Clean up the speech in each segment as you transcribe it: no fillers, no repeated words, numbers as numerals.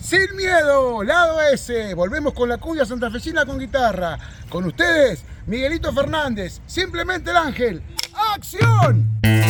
Sin miedo, lado S. Volvemos con la cumbia santafesina con guitarra. Con ustedes, Miguelito Fernández, simplemente el ángel. ¡Acción!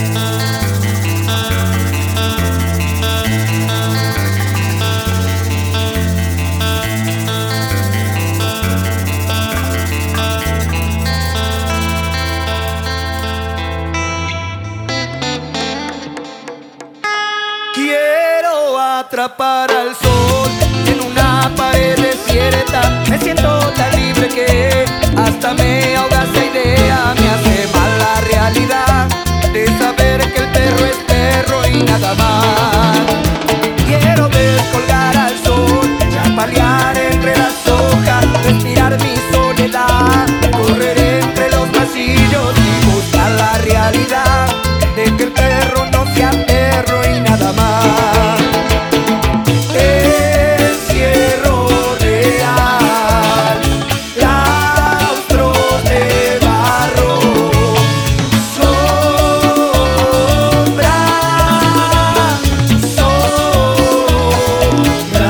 Quiero atrapar al sol en una pared desierta. Me siento tan libre que hasta me ahoga esa idea. Me hace mal la realidad de saber que el perro es perro y nada más. Quiero descolgar al sol, chapalear entre las hojas, respirar mi soledad, correr entre los pasillos y buscar la realidad de que el perro no sea perro y nada más. Encierro real, claustros de barro, sombra, sombra.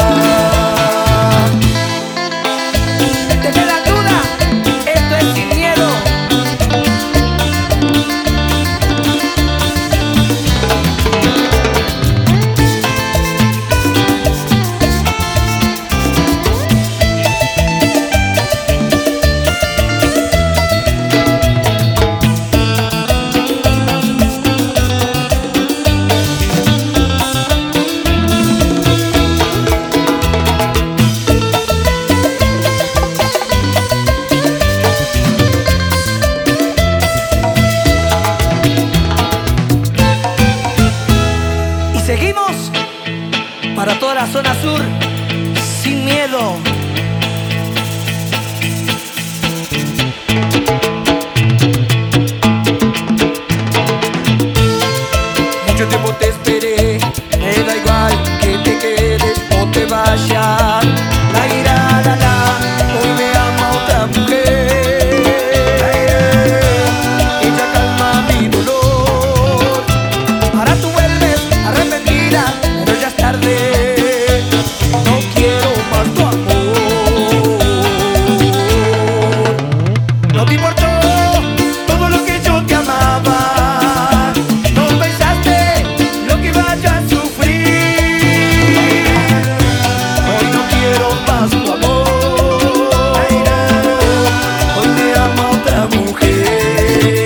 Desde la duda, esto es sin miedo. Y seguimos para toda la zona sur, sin miedo. Mucho tiempo te esperé, me da igual que te quedes o te vayas. La ira, la, hoy me ama otra mujer. Ella calma mi dolor. Ahora tú vuelves arrepentida, pero ya es tarde. No quiero más tu amor. No te importó todo lo que yo te amaba. No pensaste lo que vaya a sufrir. Hoy no quiero más tu amor. Hoy me ama otra mujer.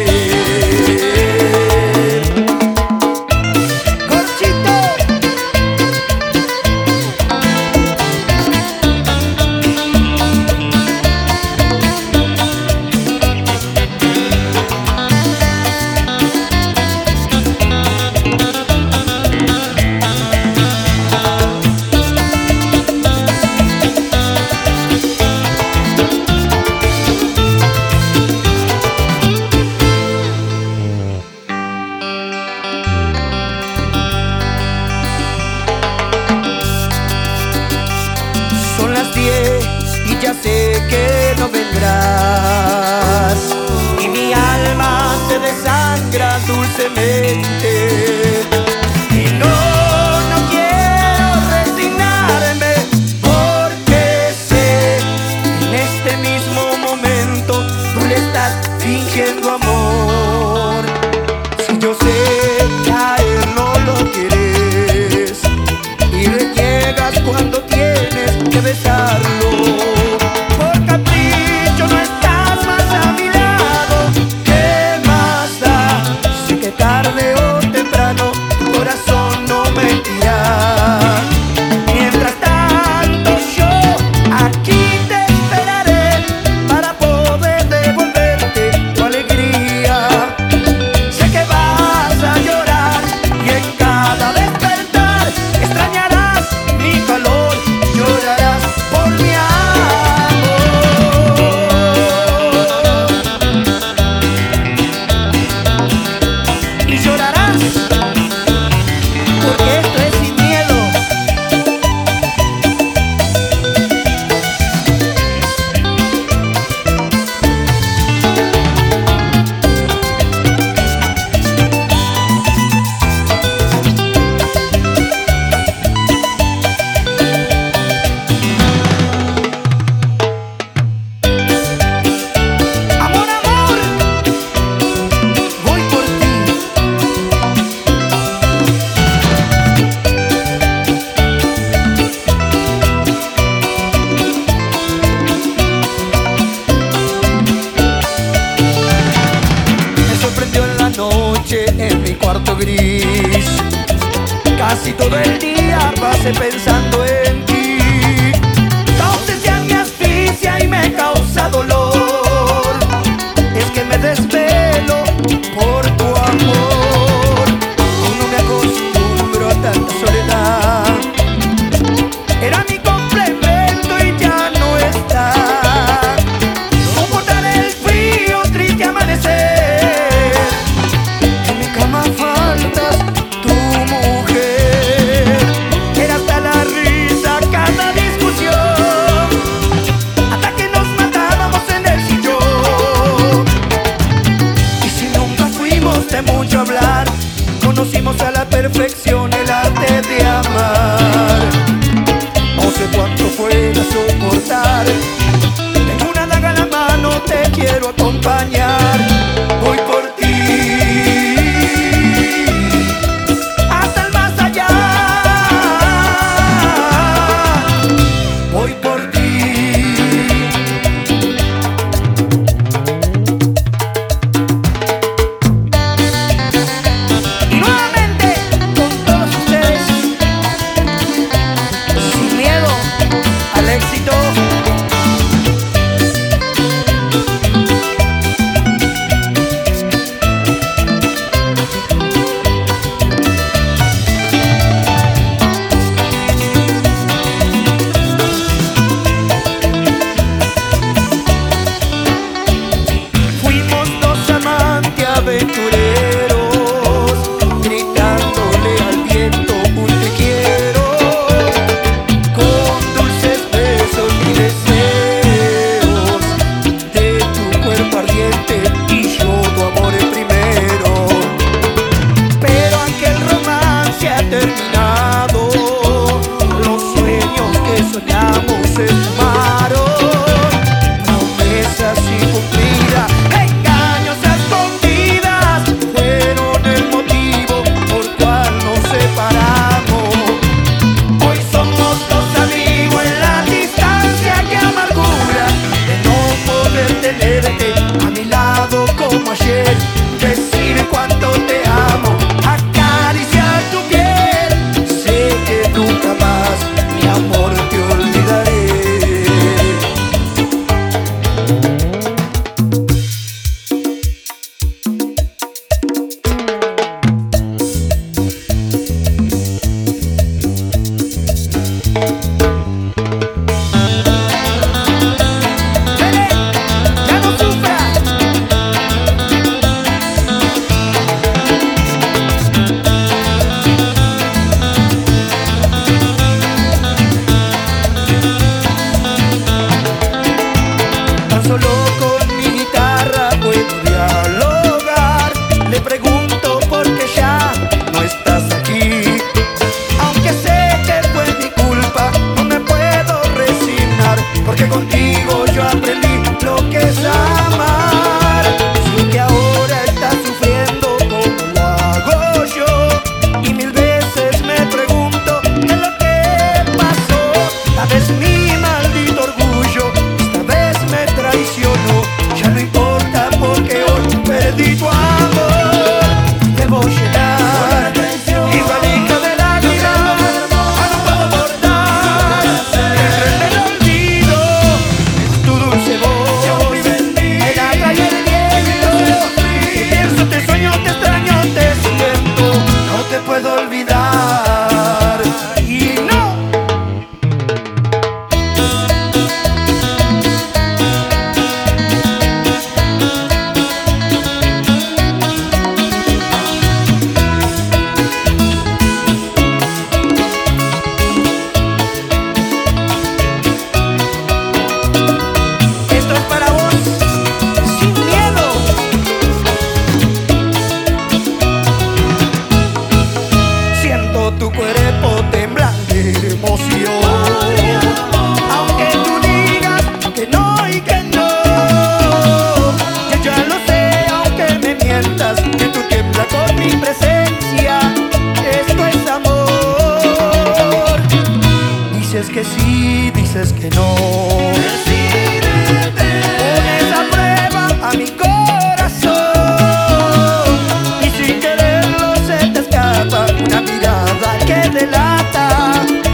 Corchito. pase pensando en ti. Tu ausencia me asfixia y me causa dolor. Es que me desvelo por tu amor. Aún no me acostumbro a tanta soledad. Era mi complemento y ya no está. Soportar el frío, triste amanecer. En mi cama faltas tu mujer. Era hasta la risa cada discusión, hasta que nos matábamos en el sillón. Y si nunca fuimos de mucho hablar, conocimos a la perfección el arte de amar. No sé cuánto pueda soportar. Tengo una daga en la mano, te quiero acompañar. Voy por ti hasta el más allá. Voy por ti. Y nuevamente con todos ustedes, sin miedo al éxito. Fuimos dos amantes aventureros, gritándole al viento un te quiero, con dulces besos y deseos de tu cuerpo ardiente y yo tu amor el primero. Pero aquel romance ha terminado, los sueños que soñamos se esfumaron. Promesas incumplidas, engaños a escondidas, fueron el motivo por cual nos separamos. Hoy somos dos amigos en la distancia, que amargura de no poder tenerte a mi lado como ayer. Decir cuánto te amo, acariciar tu piel, sé que nunca más, mi amor, te olvidaré. Ven, ya no sufras. Tan solo con mi guitarra puedo dialogar. Le pregunto por qué ya no estás aquí. Aunque sé que fue mi culpa, no me puedo resignar, porque contigo yo aprendí lo que es amar. Sé que ahora estás sufriendo como lo hago yo, y mil veces me pregunto qué es lo que pasó. Tal vez mi maldito orgullo esta vez me traicionó. Ya no importa porque hoy perdí tu amor. Te voy a llenar igualito de lágrimas, no puedo cortar el olvido. Tu dulce voz, el agua y el viento. Y pienso, te sueño, te extraño, te siento. No te puedo olvidar. Y no. Esto es para vos, sin miedo. Siento tu cuerpo temblar de emoción, aunque tú digas que no y que no. Yo ya lo sé, aunque me mientas, que tú tiemblas con mi presencia. Esto es amor. Dices que sí, dices que no. Pones a prueba a mi corazón, y sin quererlo se te escapa una mirada que delata.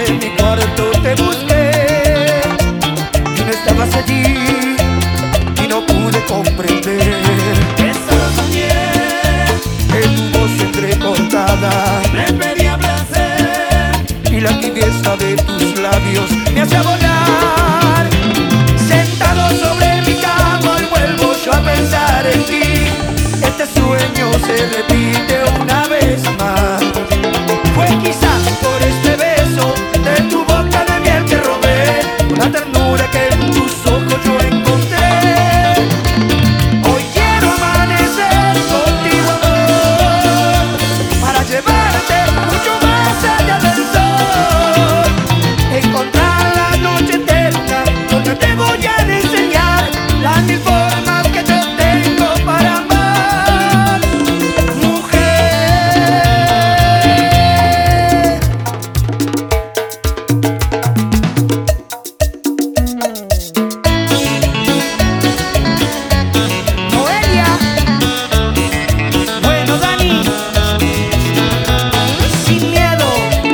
en mi cuarto te busqué y no estabas allí y no pude comprender que solo soñé que tu voz entrecortada me pedía placer y la tibieza de tus labios me hacía volar. Sentado sobre mi cama y vuelvo yo a pensar en ti. Este sueño se repite una vez más. Fue quizás por este beso de tu boca de miel que robé, una ternura que en tus ojos yo encontré. Hoy quiero amanecer contigo, amor, para llevarte mucho más allá del sol. Encontrar la noche eterna donde te voy a enseñar las mil formas que te tengo para amar, mujer. Noelia, bueno Dani, sin miedo.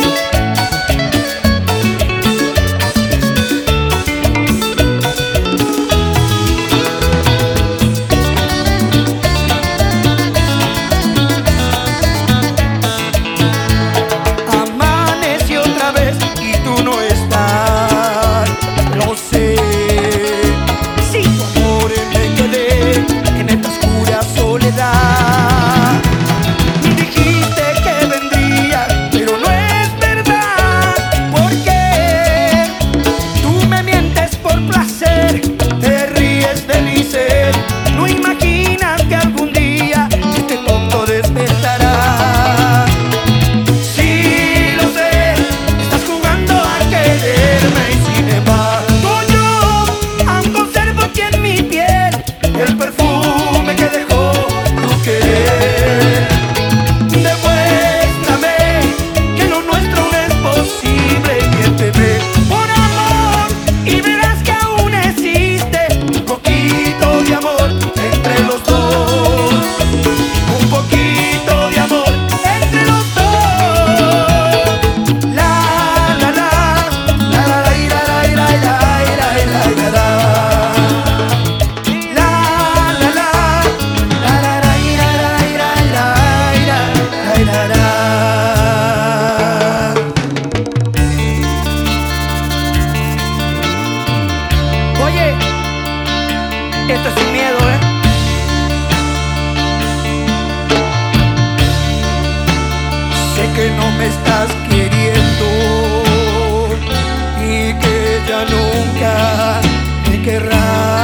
Amaneció otra vez y tú no estás, lo sé. Sin tu amor me quedé en esta oscura soledad. Dijiste que vendría, pero no es verdad, porque tú me mientes por placer, te ríes de mi ser. No imaginas que algún día este tonto despertará. Sí, lo sé, estás jugando a quererme y sin embargo yo aún conservo aquí en mi piel el perfume que dejó tu querer. Demuéstrame que lo nuestro no es posible, miénteme por amor y verás que aún existe un poquito de amor entre los dos. Un poquito de amor entre los dos. La la la la la la ira, la ira, la ira, la ira, la. La la la la la la ira, la ira, la ira, la ira, la. Oye, esto es sin miedo, ¿eh? Sé que no me estás queriendo y que ya nunca me querrás.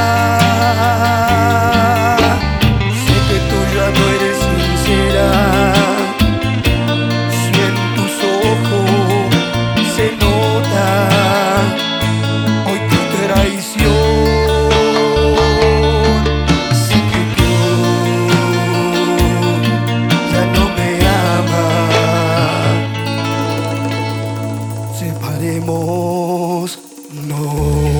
Sé que tú ya no eres sincera, si en tus ojos se nota hoy tu traición. Sé que tú ya no me amas. Separemos, no.